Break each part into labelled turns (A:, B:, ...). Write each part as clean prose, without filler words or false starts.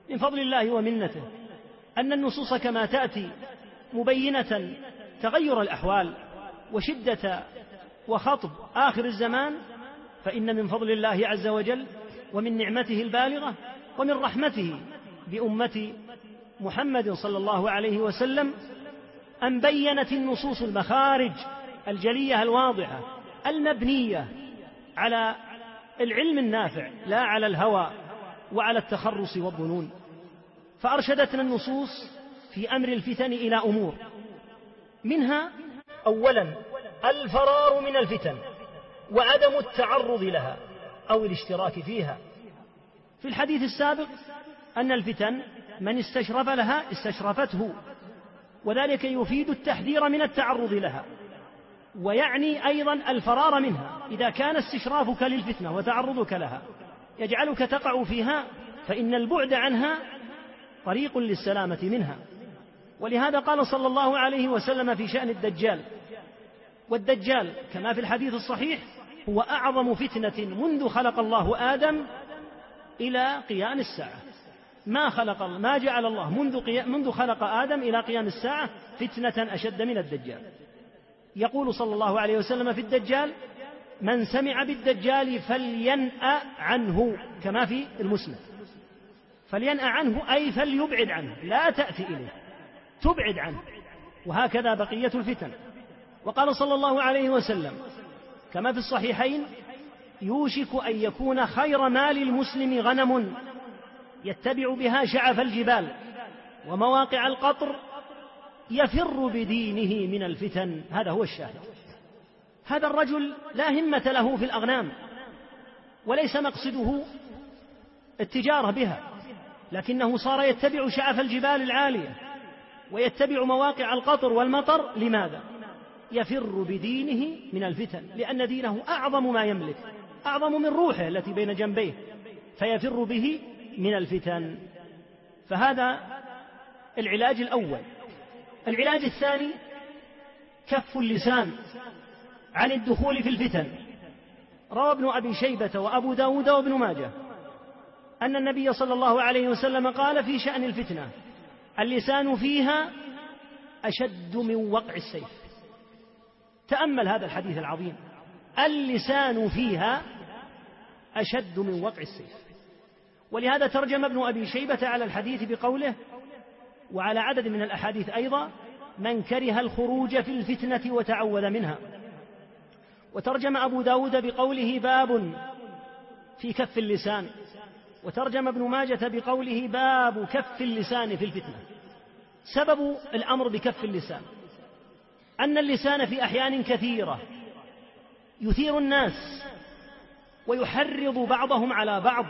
A: من فضل الله ومنته أن النصوص كما تأتي مبينة تغير الأحوال وشدة وخطب آخر الزمان، فإن من فضل الله عز وجل ومن نعمته البالغة ومن رحمته بأمة محمد صلى الله عليه وسلم أن بينت النصوص المخارج الجلية الواضحة المبنية على العلم النافع لا على الهوى وعلى التخرص والظنون. فأرشدتنا النصوص في أمر الفتن إلى أمور، منها أولا الفرار من الفتن وعدم التعرض لها أو الاشتراك فيها. في الحديث السابق أن الفتن من استشرف لها استشرفته، وذلك يفيد التحذير من التعرض لها، ويعني أيضا الفرار منها. إذا كان استشرافك للفتنة وتعرضك لها يجعلك تقع فيها، فإن البعد عنها طريق للسلامة منها. ولهذا قال صلى الله عليه وسلم في شأن الدجال: والدجال كما في الحديث الصحيح هو أعظم فتنة منذ خلق الله آدم إلى قيام الساعة. ما جعل الله منذ خلق آدم إلى قيام الساعة فتنة أشد من الدجال. يقول صلى الله عليه وسلم في الدجال: من سمع بالدجال فلينأ عنه، كما في المسند. فلينأ عنه أي فليبعد عنه، لا تأتي إليه، تبعد عنه. وهكذا بقية الفتن. وقال صلى الله عليه وسلم كما في الصحيحين: يوشك أن يكون خير مال المسلم غنم يتبع بها شعف الجبال ومواقع القطر يفر بدينه من الفتن. هذا هو الشاهد. هذا الرجل لا همة له في الأغنام، وليس مقصده التجارة بها، لكنه صار يتبع شعف الجبال العالية ويتبع مواقع القطر والمطر. لماذا؟ يفر بدينه من الفتن، لأن دينه أعظم ما يملك، أعظم من روحه التي بين جنبيه، فيفر به من الفتن. فهذا العلاج الأول. العلاج الثاني كف اللسان عن الدخول في الفتن. روى ابن أبي شيبة وأبو داود وابن ماجه أن النبي صلى الله عليه وسلم قال في شأن الفتنة: اللسان فيها أشد من وقع السيف. تأمل هذا الحديث العظيم: اللسان فيها أشد من وقع السيف. ولهذا ترجم ابن أبي شيبة على الحديث بقوله، وعلى عدد من الأحاديث أيضا: من كره الخروج في الفتنة وتعوذ منها. وترجم أبو داود بقوله: باب في كف اللسان. وترجم ابن ماجة بقوله: باب كف اللسان في الفتنة. سبب الأمر بكف اللسان أن اللسان في أحيان كثيرة يثير الناس ويحرض بعضهم على بعض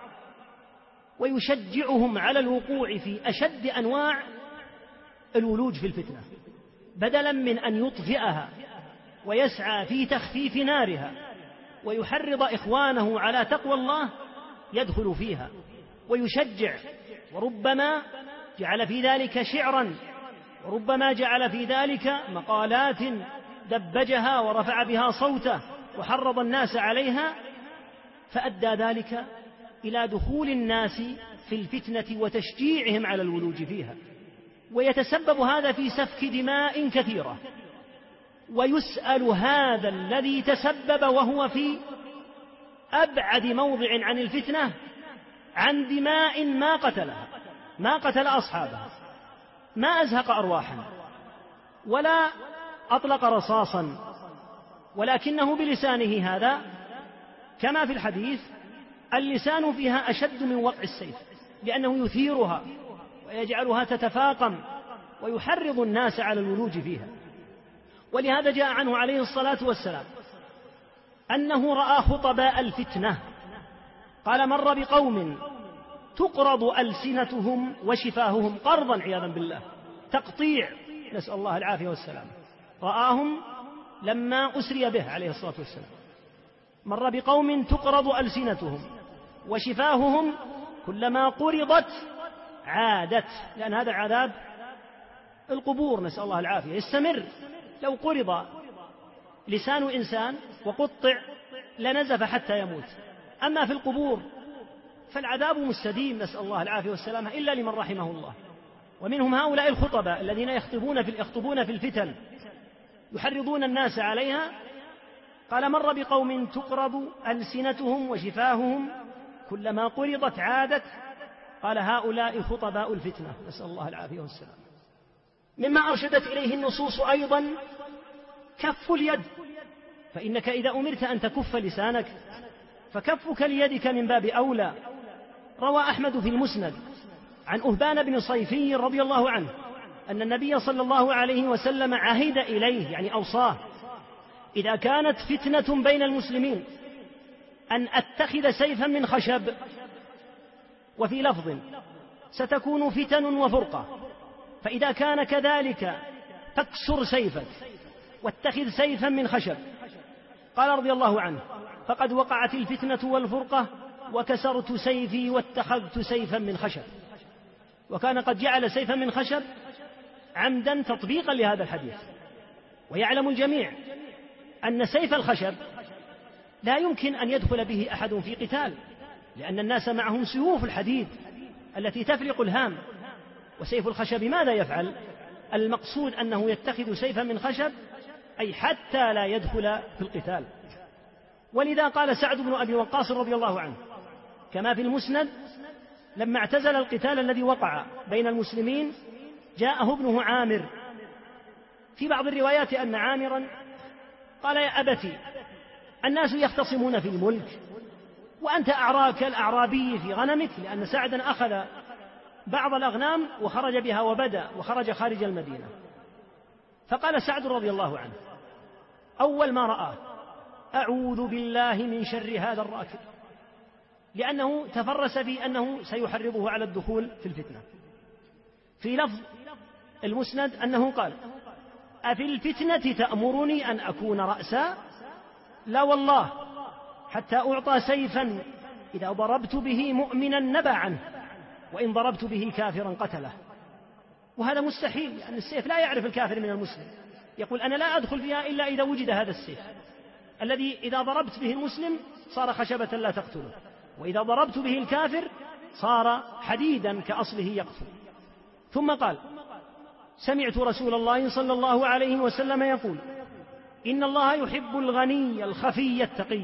A: ويشجعهم على الوقوع في أشد أنواع الولوج في الفتنة، بدلا من أن يطفئها ويسعى في تخفيف نارها ويحرض إخوانه على تقوى الله يدخل فيها ويشجع، وربما جعل في ذلك شعرا، وربما جعل في ذلك مقالات دبجها ورفع بها صوته وحرض الناس عليها، فأدى ذلك إلى دخول الناس في الفتنة وتشجيعهم على الولوج فيها. ويتسبب هذا في سفك دماء كثيرة، ويسأل هذا الذي تسبب وهو في أبعد موضع عن الفتنة عن دماء ما قتلها، ما قتل أصحابها، ما أزهق أرواحا ولا أطلق رصاصا، ولكنه بلسانه هذا كما في الحديث: اللسان فيها أشد من وقع السيف، لأنه يثيرها ويجعلها تتفاقم ويحرض الناس على الولوج فيها. ولهذا جاء عنه عليه الصلاة والسلام أنه رأى خطباء الفتنة، قال: مر بقوم تقرض ألسنتهم وشفاههم قرضا عياذا بالله، تقطيع، نسأل الله العافية والسلام. رآهم لما أسري به عليه الصلاة والسلام، مر بقوم تقرض ألسنتهم وشفاههم كلما قرضت عادت، لأن هذا عذاب القبور نسأل الله العافية يستمر. لو قرض لسان إنسان وقطع لنزف حتى يموت، أما في القبور فالعذاب مستديم، نسأل الله العافية والسلامة، إلا لمن رحمه الله. ومنهم هؤلاء الخطباء الذين يخطبون في الفتن يحرضون الناس عليها. قال: مر بقوم تقرض ألسنتهم وشفاههم كلما قرضت عادت. قال: هؤلاء خطباء الفتنة، نسأل الله العافية والسلام. مما أرشدت إليه النصوص أيضا كف اليد، فإنك إذا أمرت أن تكف لسانك فكفك ليدك من باب أولى. روى أحمد في المسند عن أهبان بن صيفي رضي الله عنه أن النبي صلى الله عليه وسلم عهد إليه، يعني أوصاه: إذا كانت فتنة بين المسلمين أن أتخذ سيفا من خشب. وفي لفظ: ستكون فتن وفرقة، فإذا كان كذلك فاكسر سيفك واتخذ سيفا من خشب. قال رضي الله عنه: فقد وقعت الفتنة والفرقة وكسرت سيفي واتخذت سيفا من خشب. وكان قد جعل سيفا من خشب عمدا تطبيقا لهذا الحديث. ويعلم الجميع أن سيف الخشب لا يمكن أن يدخل به أحد في قتال، لأن الناس معهم سيوف الحديد التي تفلق الهام. وسيف الخشب ماذا يفعل؟ المقصود أنه يتخذ سيفا من خشب، أي حتى لا يدخل في القتال. ولذا قال سعد بن أبي وقاص رضي الله عنه كما في المسند: لما اعتزل القتال الذي وقع بين المسلمين جاءه ابنه عامر. في بعض الروايات أن عامرا قال: يا أبتي، الناس يختصمون في الملك وأنت كالأعرابي في غنمك، لأن سعدا أخذ بعض الأغنام وخرج بها وبدأ وخرج خارج المدينة. فقال سعد رضي الله عنه أول ما رآه: أعوذ بالله من شر هذا الراكب، لأنه تفرس في أنه سيحرضه على الدخول في الفتنة. في لفظ المسند أنه قال: أفي الفتنة تأمرني أن أكون رأسا؟ لا والله، حتى أعطى سيفا إذا ضربت به مؤمنا نبى عنه، وإن ضربت به كافرا قتله. وهذا مستحيل، لأن السيف لا يعرف الكافر من المسلم. يقول: أنا لا أدخل فيها إلا إذا وجد هذا السيف الذي إذا ضربت به المسلم صار خشبة لا تقتله، وإذا ضربت به الكافر صار حديدا كأصله يقتل. ثم قال: سمعت رسول الله صلى الله عليه وسلم يقول: إن الله يحب الغني الخفي التقي.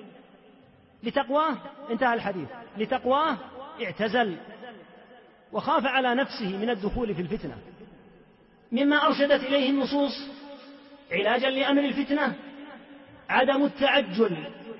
A: لتقواه، انتهى الحديث، لتقواه اعتزل وخاف على نفسه من الدخول في الفتنة. مما أرشدت إليه النصوص علاجا لأمر الفتنة عدم التعجل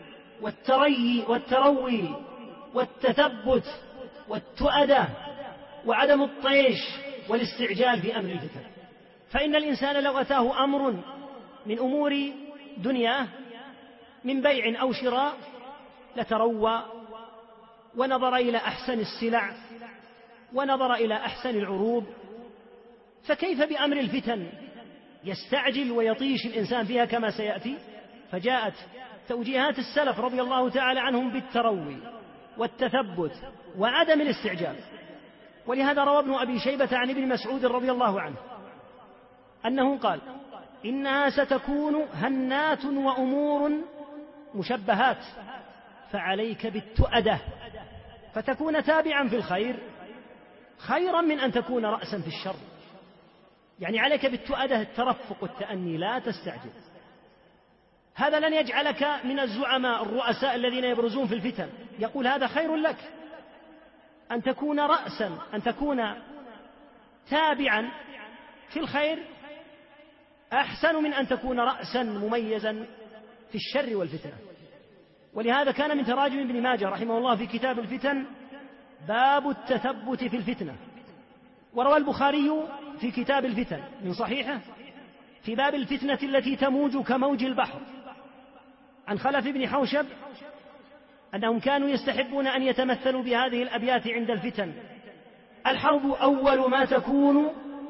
A: والتروي والتثبت والتؤدة وعدم الطيش والاستعجال في أمر الفتن. فإن الإنسان لو أتاه أمر من أمور دنياه من بيع أو شراء لتروى ونظر إلى أحسن السلع ونظر إلى أحسن العروض، فكيف بأمر الفتن؟ يستعجل ويطيش الإنسان فيها كما سيأتي. فجاءت توجيهات السلف رضي الله تعالى عنهم بالتروي والتثبت وعدم الاستعجال. ولهذا روى ابن أبي شيبة عن ابن مسعود رضي الله عنه أنه قال: إنها ستكون هنات وأمور مشبهات، فعليك بالتؤدة فتكون تابعا في الخير خيرا من أن تكون رأسا في الشر. يعني عليك بالتؤدة، الترفق والتأني، لا تستعجل. هذا لن يجعلك من الزعماء الرؤساء الذين يبرزون في الفتن. يقول: هذا خير لك أن تكون رأسا، أن تكون تابعا في الخير، أحسن من أن تكون رأسا مميزا في الشر والفتنة. ولهذا كان من تراجم ابن ماجه رحمه الله في كتاب الفتن باب التثبت في الفتنة. وروى البخاري في كتاب الفتن من صحيحه في باب الفتنة التي تموج كموج البحر عن خلف بن حوشب أنهم كانوا يستحبون أن يتمثلوا بهذه الأبيات عند الفتن: الحرب أول ما تكون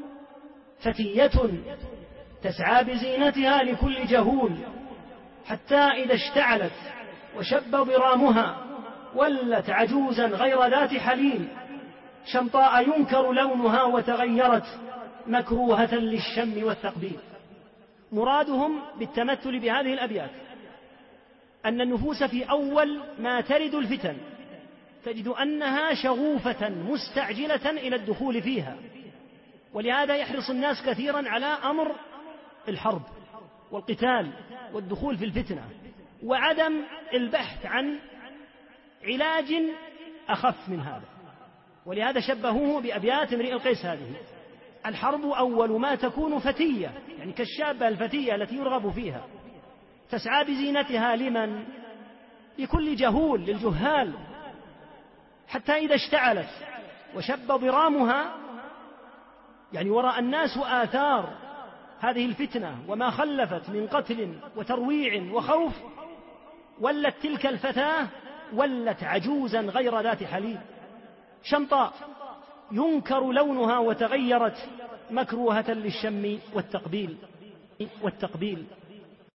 A: فتية تسعى بزينتها لكل جهول، حتى إذا اشتعلت وشب ضرامها ولت عجوزا غير ذات حليل، شمطاء ينكر لونها وتغيرت مكروهة للشم والتقبيل. مرادهم بالتمثل بهذه الأبيات أن النفوس في أول ما ترد الفتن تجد أنها شغوفة مستعجلة إلى الدخول فيها. ولهذا يحرص الناس كثيرا على أمر الحرب والقتال والدخول في الفتنة، وعدم البحث عن علاج أخف من هذا. ولهذا شبهوه بأبيات امرئ القيس هذه: الحرب أول ما تكون فتية، يعني كالشابة الفتية التي يرغب فيها، تسعى بزينتها لمن؟ لكل جهول، للجهال، حتى إذا اشتعلت وشب ضرامها، يعني ورأى الناس آثار هذه الفتنة وما خلفت من قتل وترويع وخوف، ولت تلك الفتاة ولت عجوزا غير ذات حليب شمطاء ينكر لونها، وتغيرت مكروهة للشم والتقبيل.